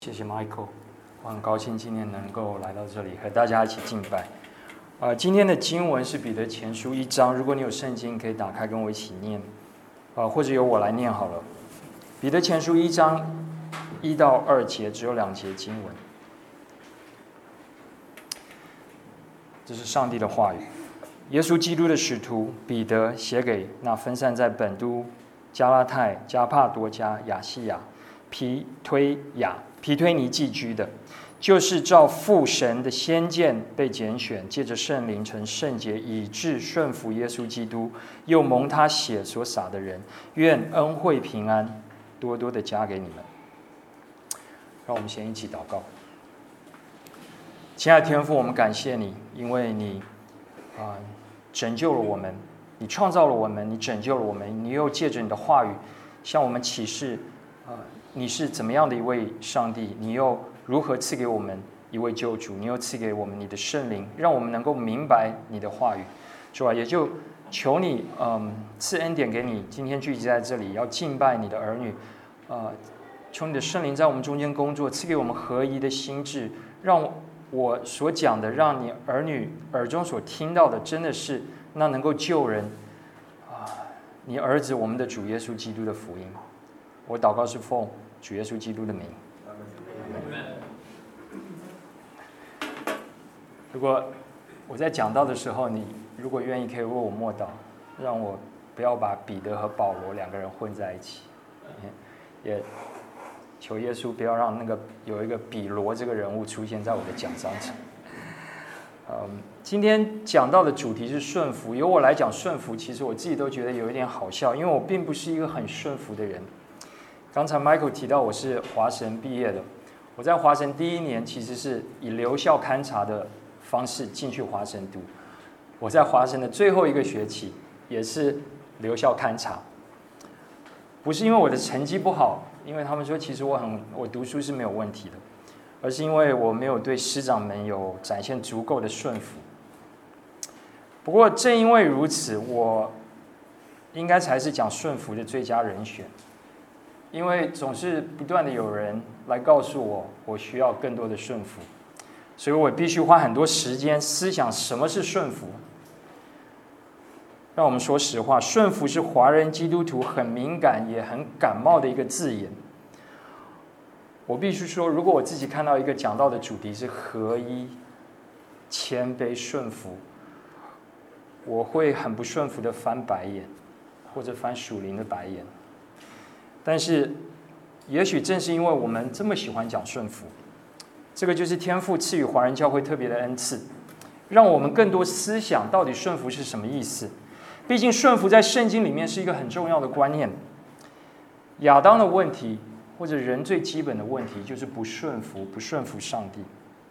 谢谢 Michael， 我很高兴今天能够来到这里和大家一起敬拜。今天的经文是彼得前书1章，如果你有圣经可以打开跟我一起念，或者由我来念好了。彼得前书1章1到2节，只有2节经文。这是上帝的话语。耶稣基督的使徒彼得写给那分散在本都、加拉太、加帕多家、亚细亚、皮推尼寄居的，就是照父神的先见被拣选，借着圣灵成圣洁，以致顺服耶稣基督，又蒙他血所洒的人，愿恩惠平安多多的加给你们。让我们先一起祷告。亲爱的天父，我们感谢你，因为你拯救了我们，你创造了我们，你拯救了我们，你又借着你的话语向我们启示你是怎么样的一位上帝，你又如何赐给我们一位救主，你又赐给我们你的圣灵，让我们能够明白你的话语。主啊，也就求你赐恩典给你，今天聚集在这里要敬拜你的儿女，求你的圣灵在我们中间工作，赐给我们合一的心智，让我所讲的，让你儿女耳中所听到的，真的是那能够救人你儿子我们的主耶稣基督的福音。我祷告是奉主耶稣基督的名。如果我在讲道的时候，你如果愿意，可以为我默祷，让我不要把彼得和保罗两个人混在一起。也求耶稣不要让有一个比罗这个人物出现在我的讲章上。今天讲到的主题是顺服。由我来讲顺服，其实我自己都觉得有一点好笑，因为我并不是一个很顺服的人。刚才 Michael 提到我是华神毕业的，我在华神第1年其实是以留校勘察的方式进去华神读，我在华神的最后1个学期也是留校勘察，不是因为我的成绩不好，因为他们说其实我读书是没有问题的，而是因为我没有对师长们有展现足够的顺服。不过正因为如此，我应该才是讲顺服的最佳人选。因为总是不断的有人来告诉我，我需要更多的顺服，所以我必须花很多时间思想什么是顺服。让我们说实话，顺服是华人基督徒很敏感也很感冒的一个字眼。我必须说，如果我自己看到一个讲道的主题是合一、谦卑、顺服，我会很不顺服的翻白眼，或者翻属灵的白眼。但是也许正是因为我们这么喜欢讲顺服，这个就是天父赐予华人教会特别的恩赐，让我们更多思想到底顺服是什么意思。毕竟顺服在圣经里面是一个很重要的观念。亚当的问题或者人最基本的问题就是不顺服上帝。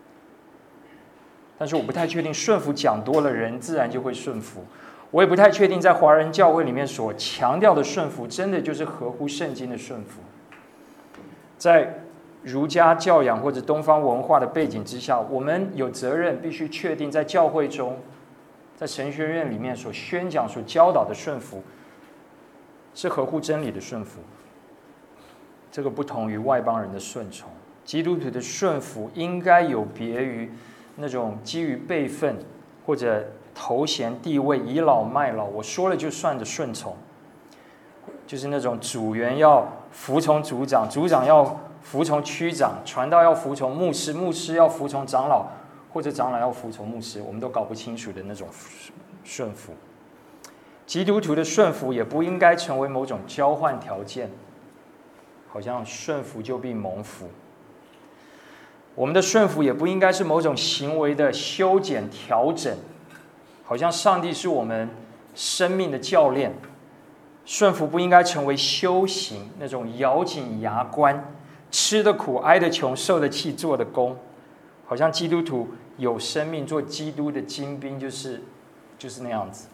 但是我不太确定顺服讲多了人自然就会顺服，我也不太确定在华人教会里面所强调的顺服真的就是合乎圣经的顺服。在儒家教养或者东方文化的背景之下，我们有责任必须确定在教会中，在神学院里面所宣讲所教导的顺服是合乎真理的顺服。这个不同于外邦人的顺从。基督徒的顺服应该有别于那种基于辈分或者头衔地位倚老卖老，我说了就算的顺从，就是那种组员要服从组长，组长要服从区长，传道要服从牧师，牧师要服从长老，或者长老要服从牧师，我们都搞不清楚的那种顺服。基督徒的顺服也不应该成为某种交换条件，好像顺服就必蒙福。我们的顺服也不应该是某种行为的修剪调整，好像上帝是我们生命的教练。顺服不应该成为修行，那种咬紧牙关，吃得苦挨得穷受得气做的工，好像基督徒有生命做基督的精兵就是那样子。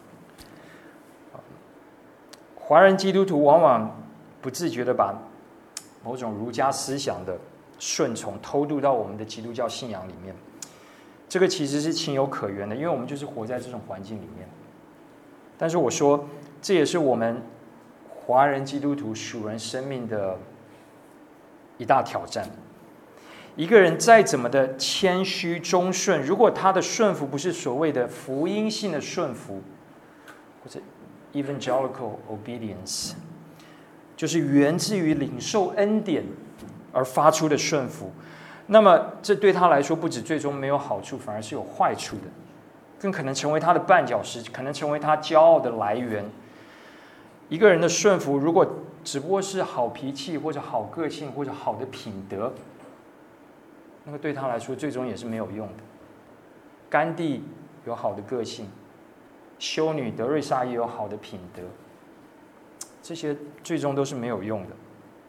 华人基督徒往往不自觉地把某种儒家思想的顺从偷渡到我们的基督教信仰里面，这个其实是情有可原的，因为我们就是活在这种环境里面。但是我说，这也是我们华人基督徒属人生命的一大挑战。 一个人再怎么的谦虚忠顺，如果他的顺服不是所谓的福音性的顺服，或者 evangelical obedience， 就是源自于领受恩典而发出的顺服，那么这对他来说不止最终没有好处，反而是有坏处的，更可能成为他的绊脚石，可能成为他骄傲的来源。一个人的顺服如果只不过是好脾气或者好个性或者好的品德，那个对他来说最终也是没有用的。甘地有好的个性，修女德瑞莎也有好的品德，这些最终都是没有用的。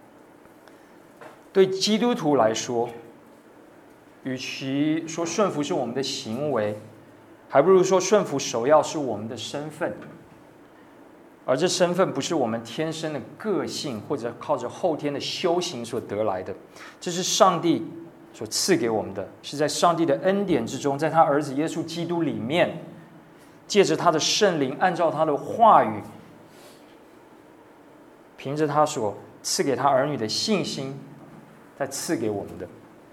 对基督徒来说，与其说顺服是我们的行为，还不如说顺服首要是我们的身份。而这身份不是我们天生的个性或者靠着后天的修行所得来的，这是上帝所赐给我们的，是在上帝的恩典之中，在他儿子耶稣基督里面，借着他的圣灵，按照他的话语，凭着他所赐给他儿女的信心，再赐给我们的。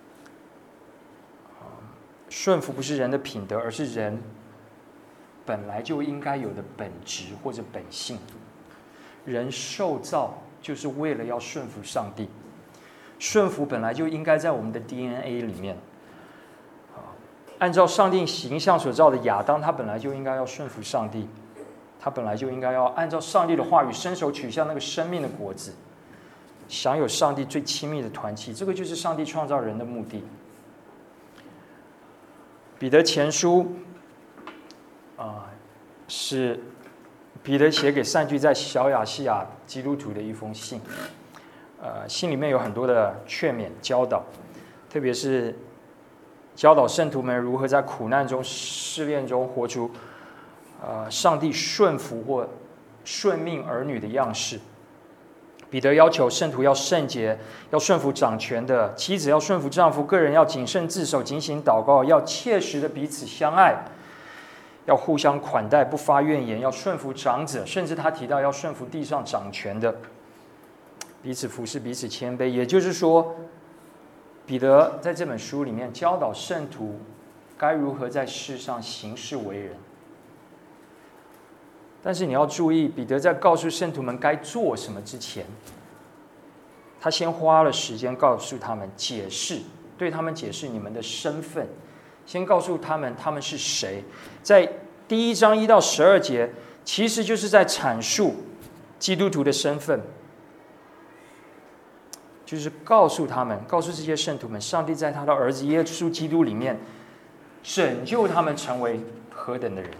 顺服不是人的品德，而是人本来就应该有的本质或者本性。人受造就是为了要顺服上帝，顺服本来就应该在我们的 DNA 里面。按照上帝形象所造的亚当，他本来就应该要顺服上帝，他本来就应该要按照上帝的话语伸手取向那个生命的果子，享有上帝最亲密的团契。这个就是上帝创造人的目的。彼得前书是彼得写给散居在小亚细亚基督徒的一封信。信里面有很多的劝勉教导，特别是教导圣徒们如何在苦难中、试炼中活出上帝顺服或顺命儿女的样式。彼得要求圣徒要圣洁，要顺服掌权的；妻子要顺服丈夫；个人要谨慎自守，警醒祷告；要切实的彼此相爱，要互相款待，不发怨言；要顺服长者，甚至他提到要顺服地上掌权的，彼此服侍，彼此谦卑。也就是说，彼得在这本书里面教导圣徒该如何在世上行事为人。但是你要注意，彼得在告诉圣徒们该做什么之前，他先花了时间告诉他们解释，对他们解释你们的身份，先告诉他们他们是谁。在第1章1到12节，其实就是在阐述基督徒的身份，就是告诉他们，告诉这些圣徒们，上帝在他的儿子耶稣基督里面拯救他们成为何等的人。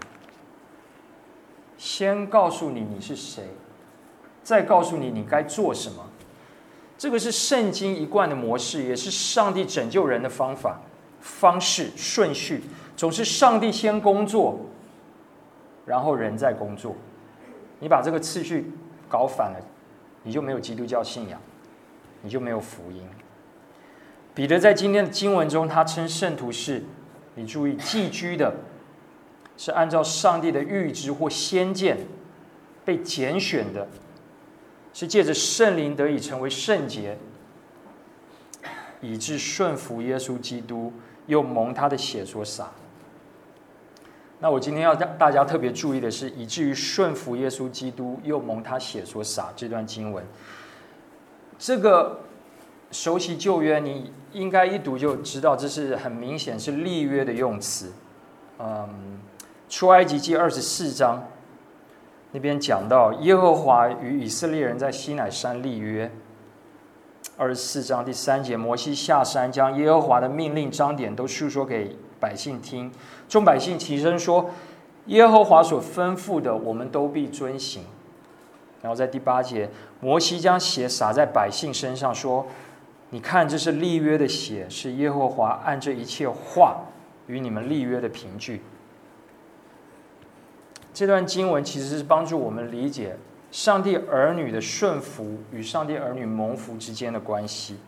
先告诉你你是谁，再告诉你你该做什么。这个是圣经一贯的模式，也是上帝拯救人的方式、顺序，总是上帝先工作，然后人再工作。你把这个次序搞反了，你就没有基督教信仰，你就没有福音。彼得在今天的经文中，他称圣徒是，你注意，寄居的，是按照上帝的预知或先见被拣选的，是借着圣灵得以成为圣洁，以致顺服耶稣基督，又蒙他的血所洒。那我今天要让大家特别注意的是，以至于顺服耶稣基督，又蒙他血所洒这段经文。这个熟悉旧约，你应该一读就知道，这是很明显是立约的用词。出埃及记24章那边讲到，耶和华与以色列人在西乃山立约。24章第3节，摩西下山，将耶和华的命令章典都述说给百姓听。众百姓齐声说：“耶和华所吩咐的，我们都必遵行。”然后在第8节，摩西将血洒在百姓身上，说：“你看，这是立约的血，是耶和华按这一切话与你们立约的凭据。”这段经文其实是帮助我们理解上帝儿女的顺服与上帝儿女蒙福之间的关系。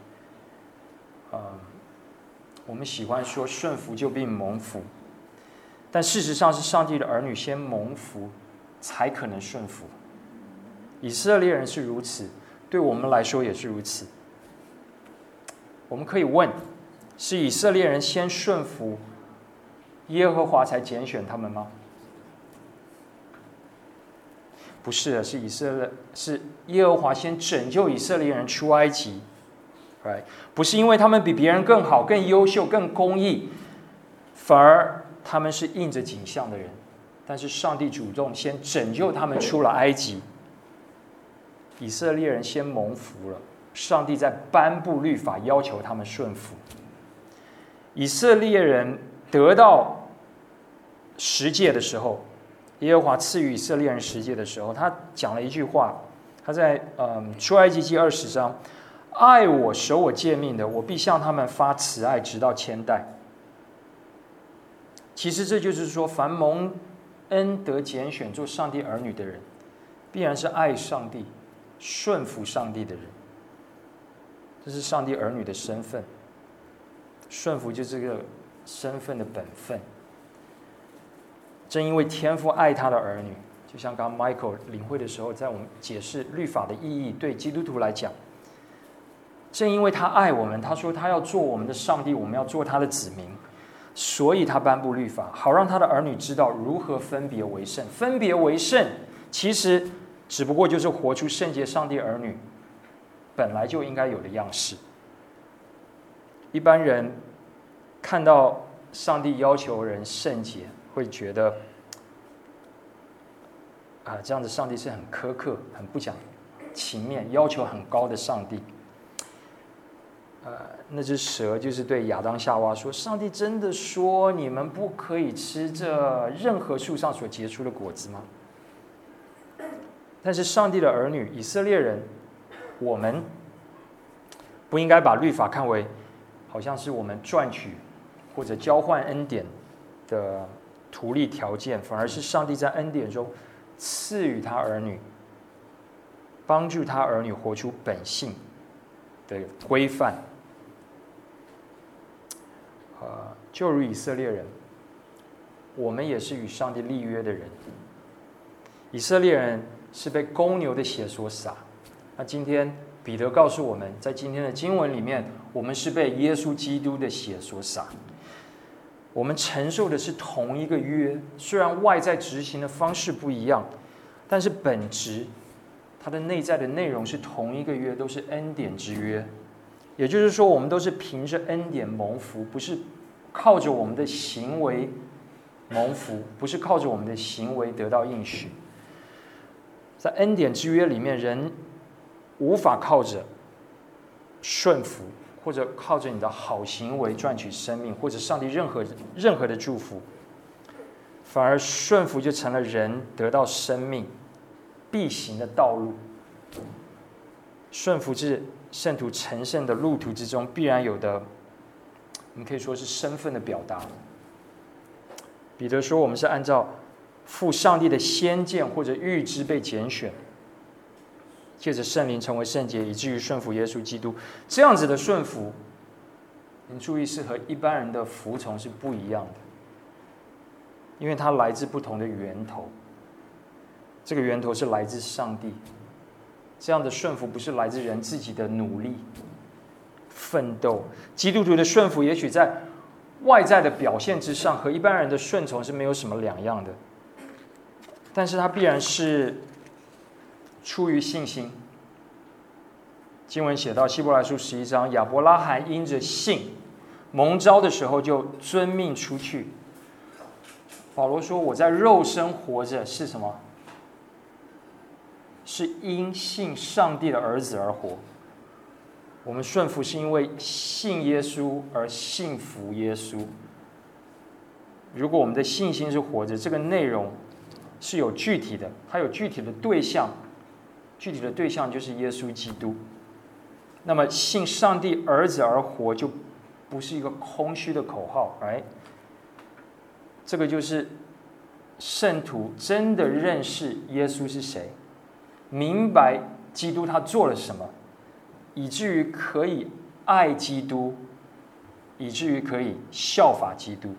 我们喜欢说顺服就必蒙福，但事实上是上帝的儿女先蒙福，才可能顺服。以色列人是如此，对我们来说也是如此。我们可以问， 是以色列人先顺服耶和华才拣选他们吗？不是的，是耶和华先拯救以色列人出埃及，不是因为他们比别人更好、更优秀、更公义，反而他们是应着景象的人。但是上帝主动先拯救他们出了埃及，以色列人先蒙福了，上帝在颁布律法，要求他们顺服。以色列人得到十诫的时候，耶和华赐予以色列人十诫的时候，他讲了一句话，他在出埃及记20章，爱我守我诫命的，我必向他们发慈爱，直到千代。其实这就是说，凡蒙恩得拣选做上帝儿女的人，必然是爱上帝、顺服上帝的人。这是上帝儿女的身份，顺服就是这个身份的本分。正因为天父爱他的儿女，就像刚刚 Michael 领会的时候，在我们解释律法的意义，对基督徒来讲，正因为他爱我们，他说他要做我们的上帝，我们要做他的子民，所以他颁布律法，好让他的儿女知道如何分别为圣。分别为圣，其实只不过就是活出圣洁上帝儿女本来就应该有的样式。一般人看到上帝要求人圣洁，会觉得这样的上帝是很苛刻、很不讲情面、要求很高的上帝。那只蛇就是对亚当夏娃说：“上帝真的说你们不可以吃这任何树上所结出的果子吗？”但是上帝的儿女以色列人，我们不应该把律法看为好像是我们赚取或者交换恩典的图利条件，反而是上帝在恩典中赐予他儿女，帮助他儿女活出本性的规范。就如以色列人，我们也是与上帝立约的人。以色列人是被公牛的血所洒，那今天彼得告诉我们，在今天的经文里面，我们是被耶稣基督的血所洒。我们承受的是同一个约，虽然外在执行的方式不一样，但是本质它的内在的内容是同一个约，都是恩典之约。也就是说，我们都是凭着恩典蒙福，不是靠着我们的行为蒙福，不是靠着我们的行为得到应许。在恩典之约里面，人无法靠着顺服，或者靠着你的好行为赚取生命，或者上帝任何的祝福，反而顺服就成了人得到生命必行的道路。顺服是圣徒成圣的路途之中必然有的，我们可以说是身份的表达。彼得说，我们是按照父上帝的先见或者预知被拣选，借着圣灵成为圣洁，以至于顺服耶稣基督。这样子的顺服，您注意是和一般人的服从是不一样的，因为它来自不同的源头。这个源头是来自上帝。这样的顺服不是来自人自己的努力奋斗。基督徒的顺服也许在外在的表现之上和一般人的顺从是没有什么两样的，但是它必然是出于信心。经文写到希伯来书11章，亚伯拉罕因着信蒙召的时候就遵命出去。保罗说，我在肉身活着是什么？是因信上帝的儿子而活。我们顺服是因为信耶稣而信服耶稣。如果我们的信心是活着，这个内容是有具体的，它有具体的对象，具体的对象就是耶稣基督。那么信上帝儿子而活就不是一个空虚的口号，这个就是圣徒真的认识耶稣是谁，明白基督他做了什么，以至于可以爱基督，以至于可以效法基督。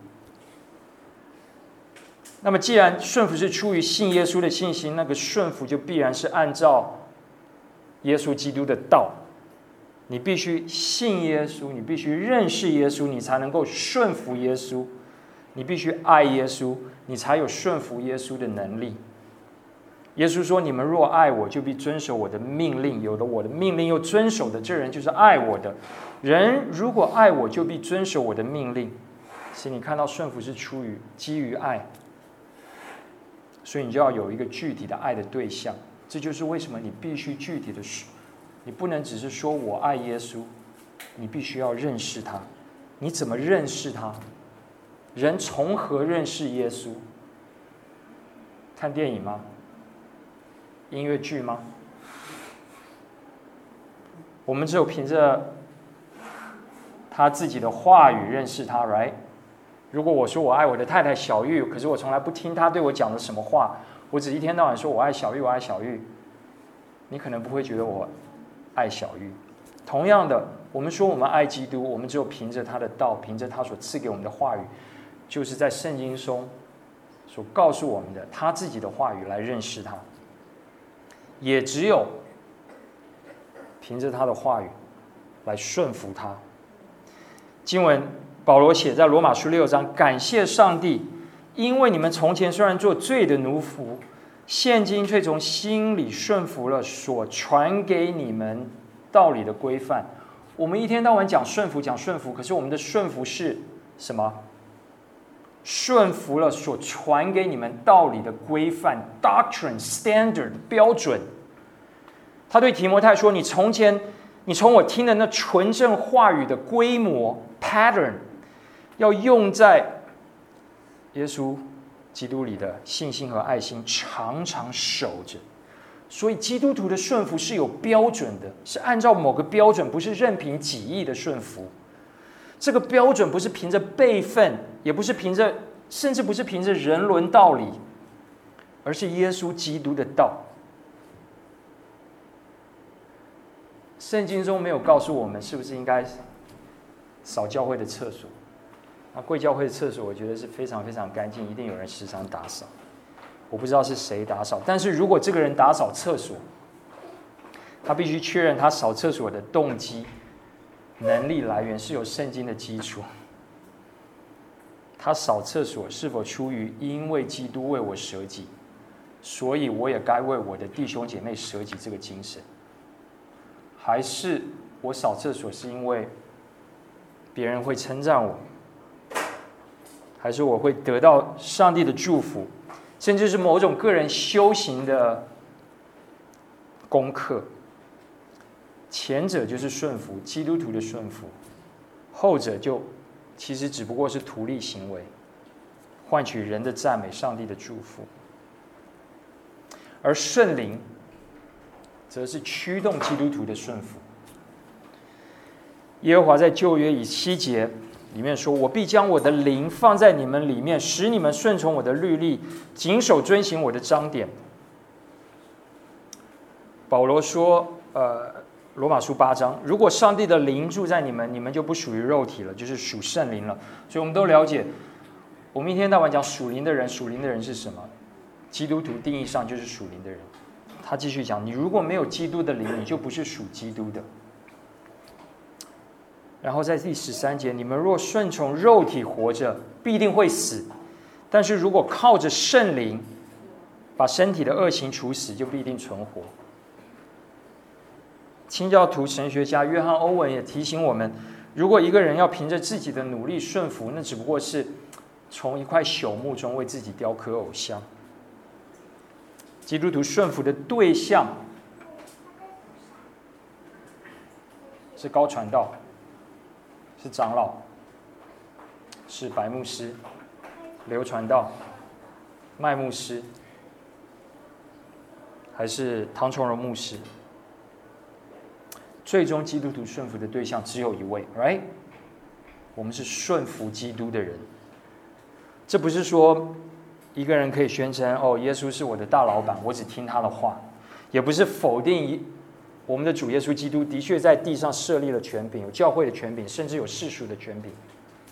那么既然顺服是出于信耶稣的信心，那个顺服就必然是按照耶稣基督的道， 你必须信耶稣，你必须认识耶稣，你才能够顺服耶稣。你必须爱耶稣，你才有顺服耶稣的能力。耶稣说：“你们若爱我，就必遵守我的命令。有了我的命令又遵守的，这人就是爱我的。人如果爱我，就必遵守我的命令。”所以你看到顺服是基于爱，所以你就要有一个具体的爱的对象。这就是为什么你必须具体的说，你不能只是说我爱耶稣，你必须要认识他。你怎么认识他？人从何认识耶稣？看电影吗？音乐剧吗？我们只有凭着他自己的话语认识他 ，right？ 如果我说我爱我的太太小玉，可是我从来不听他对我讲的什么话，我只一天到晚说我爱小玉，我爱小玉，你可能不会觉得我爱小玉。同样的，我们说我们爱基督，我们只有凭着他的道，凭着他所赐给我们的话语，就是在圣经中所告诉我们的他自己的话语来认识他，也只有凭着他的话语来顺服他。经文保罗写在罗马书6章，感谢上帝，因为你们从前虽然做罪的奴仆，现今却从心里顺服了所传给你们道理的规范。我们一天到晚讲顺服，可是我们的顺服是什么？顺服了所传给你们道理的规范 （doctrine, standard, 标准）。他对提摩太说：“你从我听的那纯正话语的规模 （pattern），要用在耶稣基督里的信心和爱心，常常守着。”所以基督徒的顺服是有标准的，是按照某个标准，不是任凭己意的顺服。这个标准不是凭着辈分，也不是凭着，甚至不是凭着人伦道理，而是耶稣基督的道。圣经中没有告诉我们是不是应该扫教会的厕所。贵教会的厕所我觉得是非常非常干净，一定有人时常打扫。我不知道是谁打扫，但是如果这个人打扫厕所，他必须确认他扫厕所的动机、能力来源是有圣经的基础。他扫厕所是否出于因为基督为我舍己，所以我也该为我的弟兄姐妹舍己这个精神，还是我扫厕所是因为别人会称赞我，还是我会得到上帝的祝福，甚至是某种个人修行的功课。前者就是顺服，基督徒的顺服；后者就其实只不过是图利行为，换取人的赞美、上帝的祝福。而圣灵则是驱动基督徒的顺服。耶和华在旧约以7节里面说：“我必将我的灵放在你们里面，使你们顺从我的律例，谨守遵行我的章典。”保罗说，罗马书8章，如果上帝的灵住在你们，你们就不属于肉体了，就是属圣灵了。所以我们都了解，我们一天到晚讲属灵的人，属灵的人是什么？基督徒定义上就是属灵的人。他继续讲，你如果没有基督的灵，你就不是属基督的。然后在第13节，你们若顺从肉体活着，必定会死；但是如果靠着圣灵，把身体的恶行处死，就必定存活。清教徒神学家约翰·欧文也提醒我们，如果一个人要凭着自己的努力顺服，那只不过是从一块朽木中为自己雕刻偶像。基督徒顺服的对象是高传道，是长老，是白牧师、刘传道、麦牧师，还是唐崇荣牧师？最终基督徒顺服的对象只有一位 ，right？ 我们是顺服基督的人。这不是说一个人可以宣称耶稣是我的大老板，我只听他的话，也不是否定我们的主耶稣基督的确在地上设立了权柄，有教会的权柄，甚至有世俗的权柄。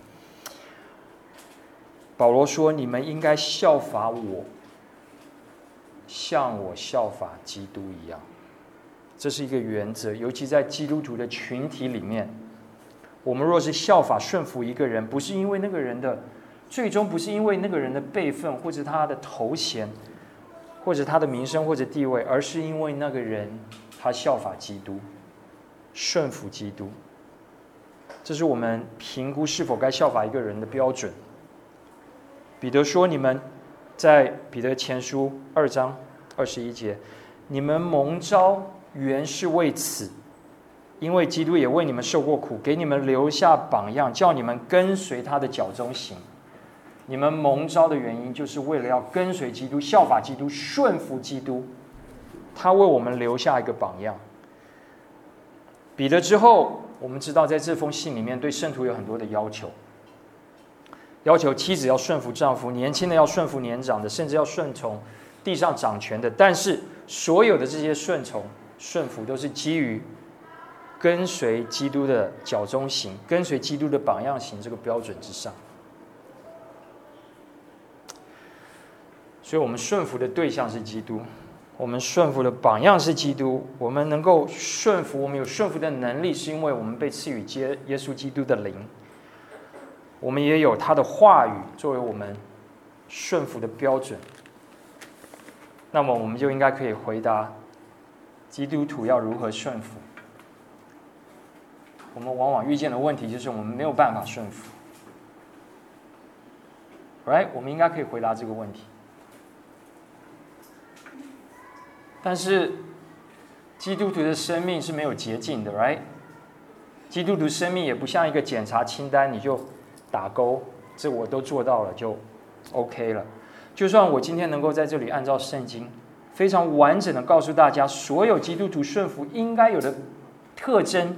保罗说：“你们应该效法我，像我效法基督一样。” 这是一个原则，尤其在基督徒的群体里面，我们若是效法顺服一个人，不是因为那个人的最终不是因为那个人的辈分或者他的头衔，或者他的名声或者地位，而是因为那个人他效法基督，顺服基督。这是我们评估是否该效法一个人的标准。彼得说：“你们在彼得前书2章21节，你们蒙召原是为此，因为基督也为你们受过苦，给你们留下榜样，叫你们跟随他的脚中行。你们蒙召的原因，就是为了要跟随基督，效法基督，顺服基督。他为我们留下一个榜样。”彼得之后，我们知道在这封信里面对圣徒有很多的要求，要求妻子要顺服丈夫，年轻的要顺服年长的，甚至要顺从地上掌权的。但是所有的这些顺服都是基于跟随基督的脚中行，跟随基督的榜样行这个标准之上。所以我们顺服的对象是基督，我们顺服的榜样是基督。我们能够顺服，我们有顺服的能力，是因为我们被赐予耶稣基督的灵，我们也有他的话语作为我们顺服的标准。那么我们就应该可以回答，基督徒要如何顺服？我们往往遇见的问题就是我们没有办法顺服。Right？ 我们应该可以回答这个问题。但是基督徒的生命是没有捷径的 ，right？ 基督徒生命也不像一个检查清单，你就打勾，这我都做到了就 OK 了。就算我今天能够在这里按照圣经非常完整的告诉大家所有基督徒顺服应该有的特征，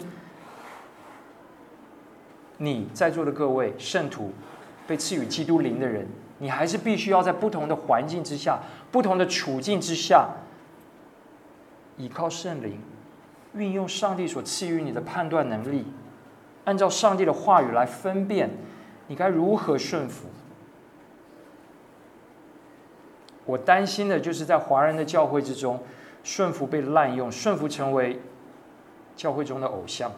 你在座的各位圣徒，被赐予基督灵的人，你还是必须要在不同的环境之下、不同的处境之下，依靠圣灵，运用上帝所赐予你的判断能力，按照上帝的话语来分辨你该如何顺服。我担心的就是在华人的教会之中，顺服被滥用，顺服成为教会中的偶像。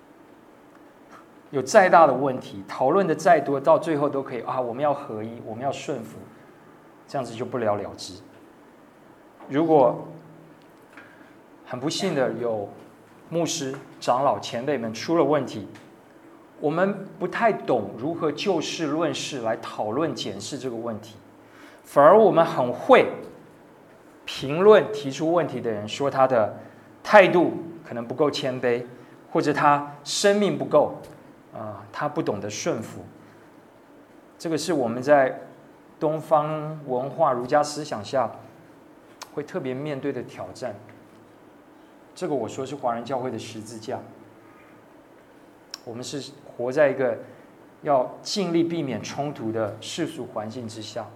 有再大的问题，讨论的再多，到最后都可以我们要合一，我们要顺服，这样子就不了了之。如果很不幸的有牧师、长老、前辈们出了问题，我们不太懂如何就事论事来讨论检视这个问题，反而我们很会评论提出问题的人，说他的态度可能不够谦卑，或者他生命不够他不懂得顺服。这个是我们在东方文化儒家思想下会特别面对的挑战。这个我说是华人教会的十字架。我们是活在一个要尽力避免冲突的世俗环境之下，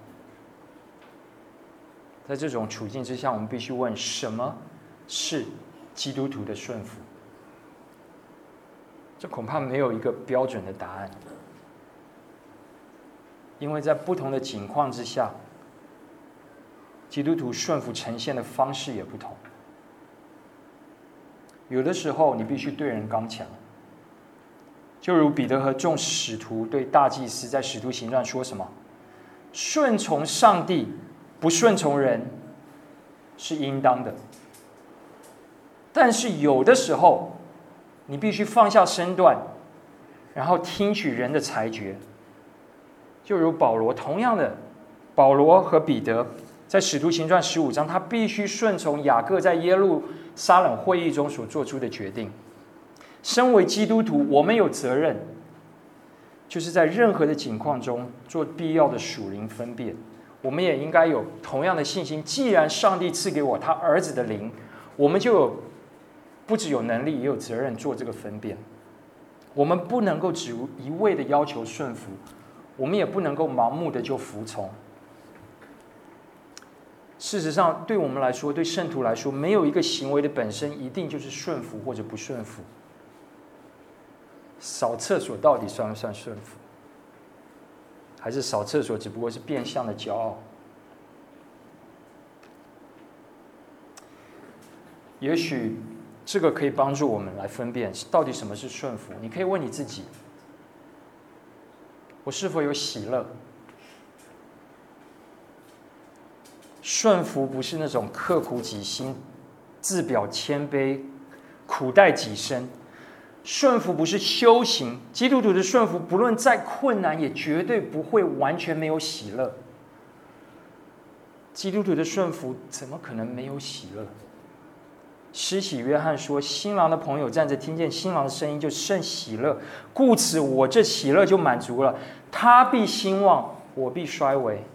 在这种处境之下，我们必须问：什么是基督徒的顺服？这恐怕没有一个标准的答案，因为在不同的情况之下，基督徒顺服呈现的方式也不同。有的时候你必须对人刚强，就如彼得和众使徒对大祭司在使徒行传说什么：顺从上帝，不顺从人是应当的。但是有的时候你必须放下身段，然后听取人的裁决。就如保罗，同样的，保罗和彼得在使徒行传15章，他必须顺从雅各在耶路撒冷会议中所做出的决定。身为基督徒，我们有责任，就是在任何的情况中做必要的属灵分辨。我们也应该有同样的信心，既然上帝赐给我他儿子的灵，我们就不只有能力，也有责任做这个分辨。我们不能够只一味的要求顺服，我们也不能够盲目的就服从。事实上，对我们来说，对圣徒来说，没有一个行为的本身一定就是顺服或者不顺服。扫厕所到底算不算顺服？还是扫厕所只不过是变相的骄傲？也许这个可以帮助我们来分辨到底什么是顺服。你可以问你自己：我是否有喜乐？顺服不是那种刻苦己心、自表谦卑、苦待己身。顺服不是修行，基督徒的顺服，不论再困难，也绝对不会完全没有喜乐。基督徒的顺服怎么可能没有喜乐？施洗约翰说：“新郎的朋友站着，听见新郎的声音，就甚喜乐。故此，我这喜乐就满足了。他必兴旺，我必衰微。”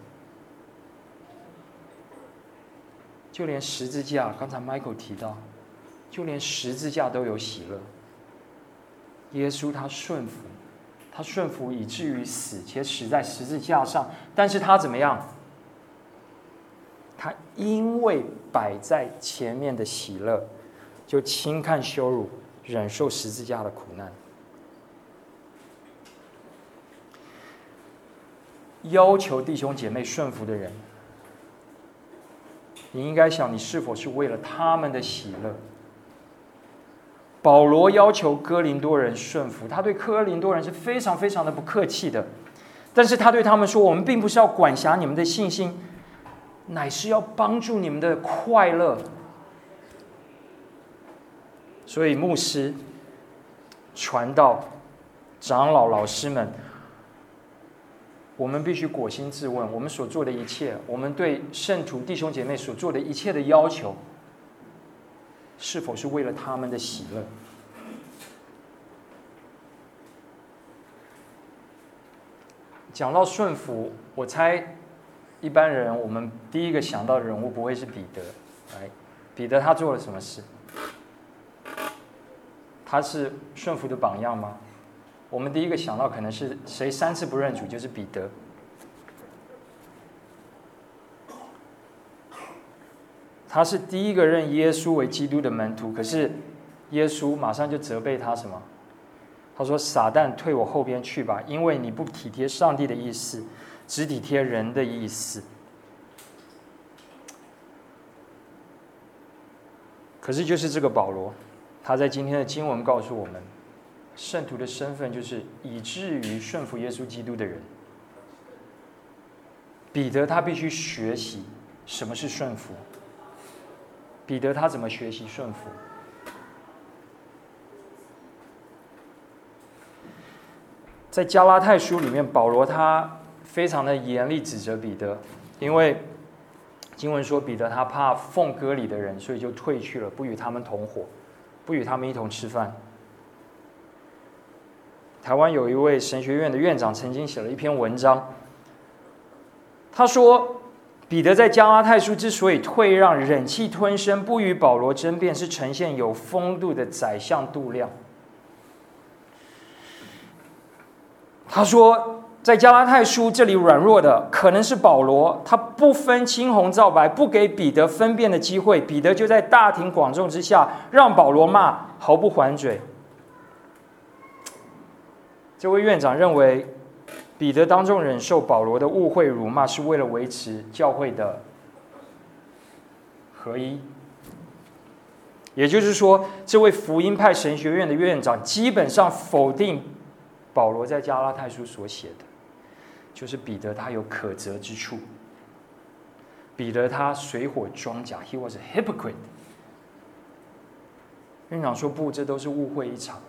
就连十字架，刚才 Michael 提到，就连十字架都有喜乐。耶稣他顺服以至于死，且死在十字架上。但是他怎么样？他因为摆在前面的喜乐，就轻看羞辱，忍受十字架的苦难。要求弟兄姐妹顺服的人，你应该想，你是否是为了他们的喜乐？保罗要求哥林多人顺服，他对哥林多人是非常非常的不客气的，但是他对他们说：“我们并不是要管辖你们的信心，乃是要帮助你们的快乐。”所以牧师、传道、长老、老师们，我们必须扪心自问，我们所做的一切，我们对圣徒弟兄姐妹所做的一切的要求，是否是为了他们的喜乐？讲到顺服，我猜一般人我们第一个想到的人物不会是彼得。彼得他做了什么事？他是顺服的榜样吗？我们第一个想到可能是谁3次不认主，就是彼得。他是第一个认耶稣为基督的门徒，可是耶稣马上就责备他什么？他说：“撒旦，退我后边去吧，因为你不体贴上帝的意思，只体贴人的意思。”可是就是这个保罗，他在今天的经文告诉我们，圣徒的身份就是以至于顺服耶稣基督的人。彼得他必须学习什么是顺服。彼得他怎么学习顺服？在加拉太书里面，保罗他非常的严厉指责彼得，因为经文说彼得他怕奉割礼的人，所以就退去了，不与他们同伙，不与他们一同吃饭。台湾有一位神学院的院长曾经写了一篇文章，他说彼得在加拉太书之所以退让、忍气吞声，不与保罗争辩，是呈现有风度的宰相度量。他说，在加拉太书这里软弱的可能是保罗，他不分青红皂白，不给彼得分辨的机会，彼得就在大庭广众之下让保罗骂，毫不还嘴。这位院长认为，彼得当众忍受保罗的误会辱骂，是为了维持教会的合一。也就是说，这位福音派神学院的院长基本上否定保罗在加拉太书所写的，就是彼得他有可责之处，彼得他水火装甲 ，he was a hypocrite。院长说不，这都是误会一场。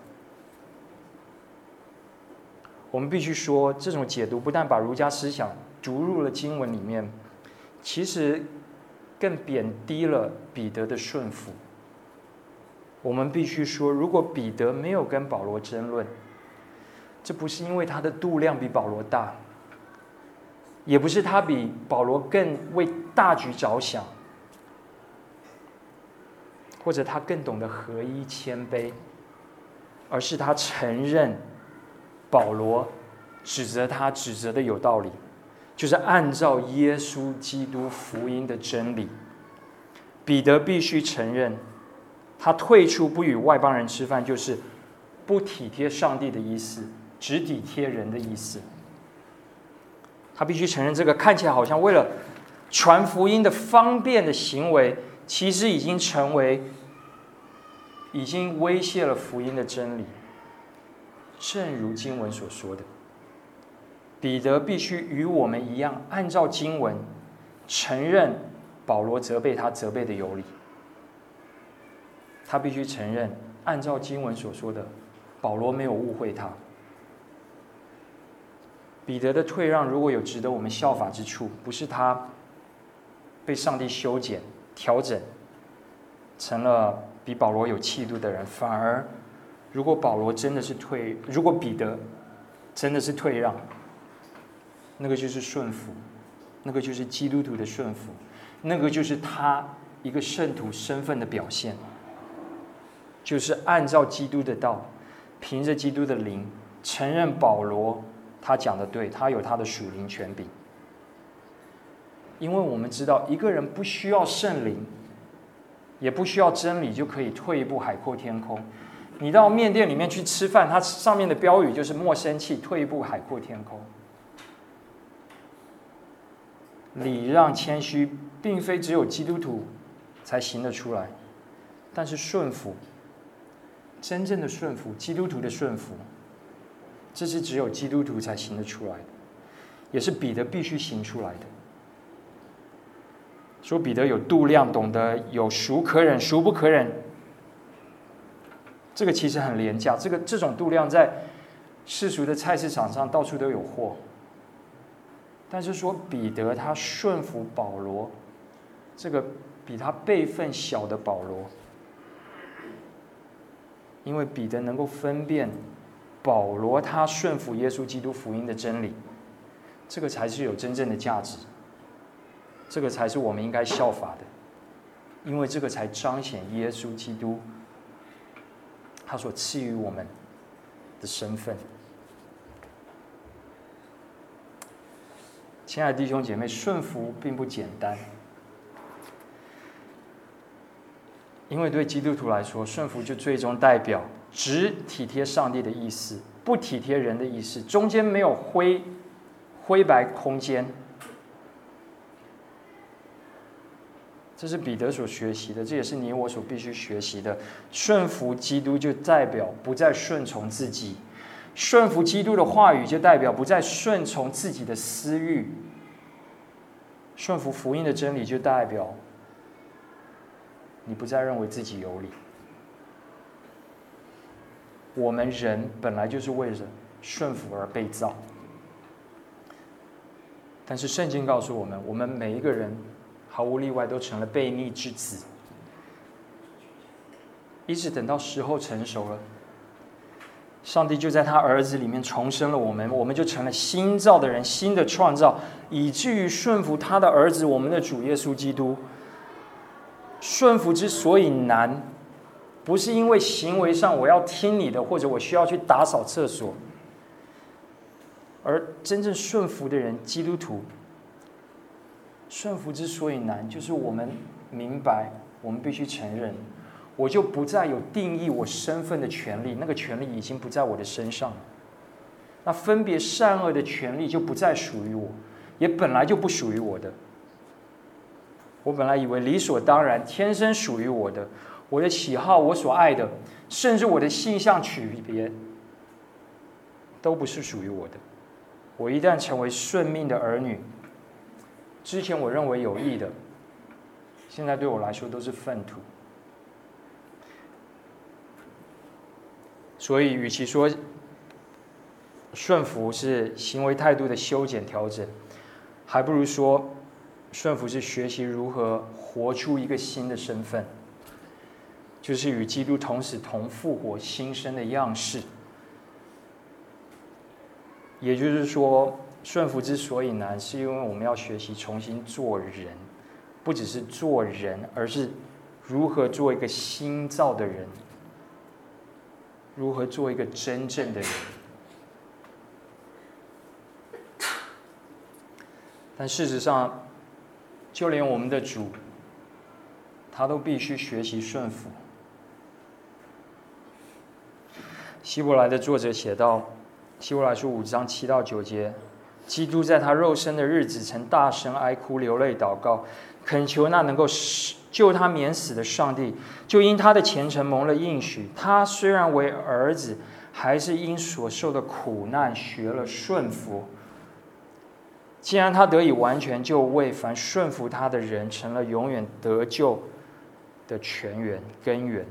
我们必须说，这种解读不但把儒家思想读入了经文里面，其实更贬低了彼得的顺服。我们必须说，如果彼得没有跟保罗争论，这不是因为他的度量比保罗大，也不是他比保罗更为大局着想，或者他更懂得合一谦卑，而是他承认保罗指责他指责的有道理，就是按照耶稣基督福音的真理。彼得必须承认，他退出不与外邦人吃饭，就是不体贴上帝的意思，只体贴人的意思。他必须承认，这个看起来好像为了传福音的方便的行为，其实已经成为已经威胁了福音的真理。正如经文所说的，彼得必须与我们一样，按照经文承认保罗责备他责备的有理。他必须承认，按照经文所说的，保罗没有误会他。彼得的退让如果有值得我们效法之处，不是他被上帝修剪调整成了比保罗有气度的人，反而如果彼得真的是退让，那个就是顺服，那个就是基督徒的顺服，那个就是他一个圣徒身份的表现，就是按照基督的道，凭着基督的灵，承认保罗他讲的对，他有他的属灵权柄。因为我们知道，一个人不需要圣灵，也不需要真理，就可以退一步海阔天空。你到面店里面去吃饭，它上面的标语就是莫生气，退一步海阔天空。礼让谦虚，并非只有基督徒才行得出来，但是顺服，真正的顺服，基督徒的顺服，这是只有基督徒才行得出来的，也是彼得必须行出来的。说彼得有度量，懂得有孰可忍孰不可忍，这个其实很廉价。这种度量在世俗的菜市场上到处都有货。但是说彼得他顺服保罗，这个比他辈分小的保罗，因为彼得能够分辨保罗他顺服耶稣基督福音的真理，这个才是有真正的价值，这个才是我们应该效法的，因为这个才彰显耶稣基督他所赐予我们的身份。亲爱的弟兄姐妹，顺服并不简单，因为对基督徒来说，顺服就最终代表只体贴上帝的意思，不体贴人的意思，中间没有灰白空间。这是彼得所学习的，这也是你我所必须学习的。顺服基督就代表不再顺从自己，顺服基督的话语就代表不再顺从自己的私欲，顺服福音的真理就代表你不再认为自己有理。我们人本来就是为了顺服而被造，但是圣经告诉我们，我们每一个人毫无例外都成了悖逆之子，一直等到时候成熟了，上帝就在他儿子里面重生了我们，我们就成了新造的人，新的创造，以至于顺服他的儿子，我们的主耶稣基督。顺服之所以难，不是因为行为上我要听你的，或者我需要去打扫厕所，而真正顺服的人，基督徒，顺服之所以难，就是我们明白，我们必须承认，我就不再有定义我身份的权利，那个权利已经不在我的身上了。那分别善恶的权利就不再属于我，也本来就不属于我的。我本来以为理所当然，天生属于我的，我的喜好，我所爱的，甚至我的性向取别，都不是属于我的。我一旦成为顺命的儿女，之前我认为有益的，现在对我来说都是粪土。所以，与其说顺服是行为态度的修剪调整，还不如说顺服是学习如何活出一个新的身份，就是与基督同死同复活新生的样式。也就是说，顺服之所以难，是因为我们要学习重新做人，不只是做人，而是如何做一个新造的人，如何做一个真正的人。但事实上，就连我们的主，他都必须学习顺服。希伯来的作者写道，希伯来书5章7到9节， 基督在他肉身的日子，曾大声哀哭流泪祷告，恳求那能够救他免死的上帝，就因他的虔诚蒙了应许。他虽然为儿子，还是因所受的苦难学了顺服。既然他得以完全，就为凡顺服他的人成了永远得救的泉源根源。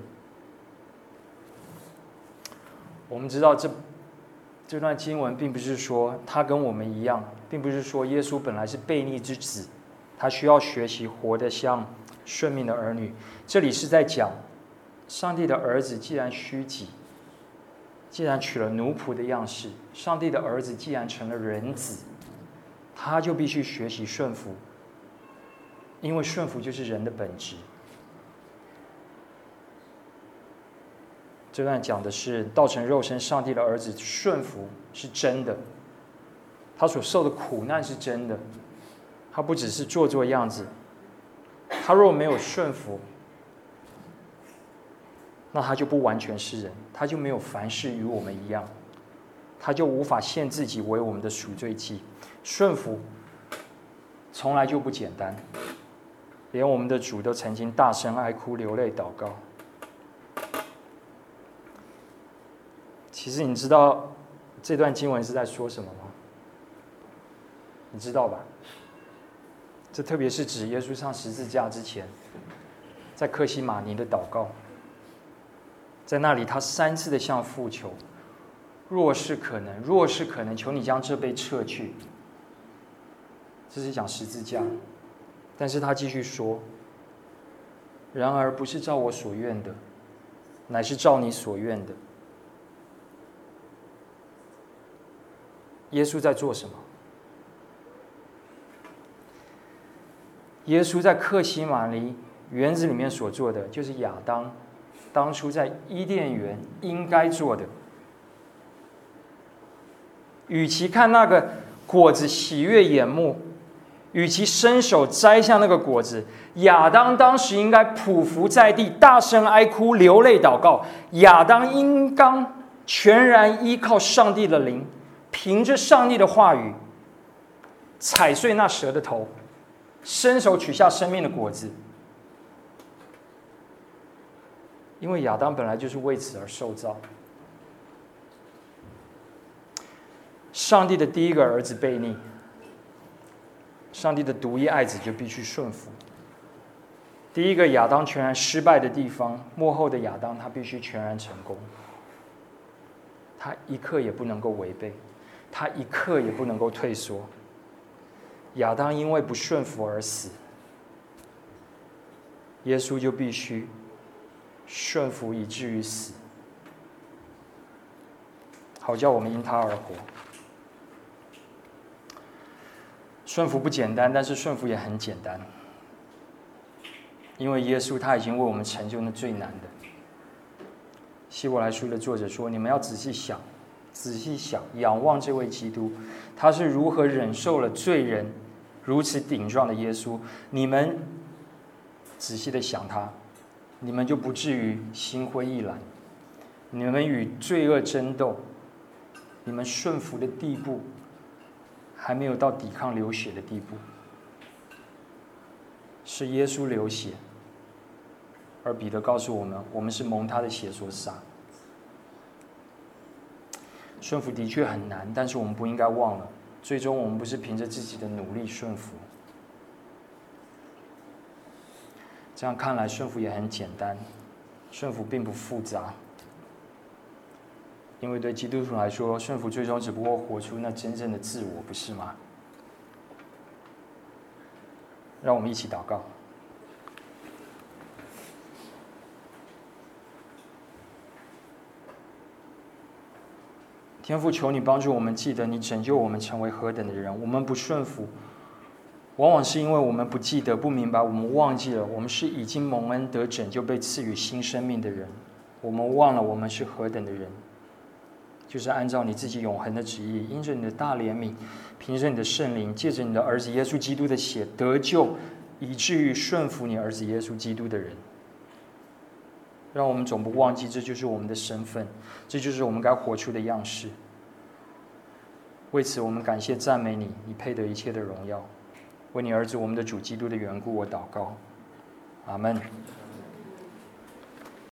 我们知道这段经文并不是说他跟我们一样，并不是说耶稣本来是悖逆之子，他需要学习活得像顺命的儿女。这里是在讲，上帝的儿子既然虚己，既然取了奴仆的样式，上帝的儿子既然成了人子，他就必须学习顺服，因为顺服就是人的本质。这段讲的是道成肉身上帝的儿子顺服是真的，他所受的苦难是真的，他不只是做样子。他若没有顺服，那他就不完全是人，他就没有凡事与我们一样，他就无法献自己为我们的赎罪祭。顺服从来就不简单，连我们的主都曾经大声哀哭流泪祷告。其实你知道这段经文是在说什么吗？你知道吧？这特别是指耶稣上十字架之前，在客西马尼的祷告，在那里他3次的向父求，若是可能，求你将这杯撤去。这是讲十字架，但是他继续说，然而不是照我所愿的，乃是照你所愿的。耶稣在做什么？耶稣在客西马尼园子里面所做的，就是亚当当初在伊甸园应该做的。与其看那个果子喜悦眼目，与其伸手摘下那个果子，亚当当时应该匍匐在地，大声哀哭，流泪祷告。亚当应当全然依靠上帝的灵，凭着上帝的话语，踩碎那蛇的头，伸手取下生命的果子。因为亚当本来就是为此而受造。上帝的第一个儿子悖逆，上帝的独一爱子就必须顺服。第一个亚当全然失败的地方，末后的亚当他必须全然成功。他一刻也不能够违背，他一刻也不能够退缩。亚当因为不顺服而死，耶稣就必须顺服以至于死，好叫我们因他而活。顺服不简单，但是顺服也很简单，因为耶稣他已经为我们成就那最难的。希伯来书的作者说，你们要仔细想，仰望这位基督，他是如何忍受了罪人如此顶撞的耶稣。你们仔细的想他，你们就不至于心灰意懒。你们与罪恶争斗，你们顺服的地步还没有到抵抗流血的地步，是耶稣流血，而彼得告诉我们，我们是蒙他的血所洒。顺服的确很难，但是我们不应该忘了，最终我们不是凭着自己的努力顺服。这样看来，顺服也很简单，顺服并不复杂。因为对基督徒来说，顺服最终只不过活出那真正的自我，不是吗？让我们一起祷告。天父，求你帮助我们记得你拯救我们成为何等的人。我们不顺服，往往是因为我们不记得、不明白，我们忘记了我们是已经蒙恩得拯救、被赐予新生命的人。我们忘了我们是何等的人，就是按照你自己永恒的旨意，因着你的大怜悯，凭着你的圣灵，借着你的儿子耶稣基督的血得救，以至于顺服你儿子耶稣基督的人。让我们总不忘记，这就是我们的身份，这就是我们该活出的样式。 为此，我们感谢赞美你，你配得一切的荣耀。为你儿子我们的主基督的缘故，我祷告，阿门。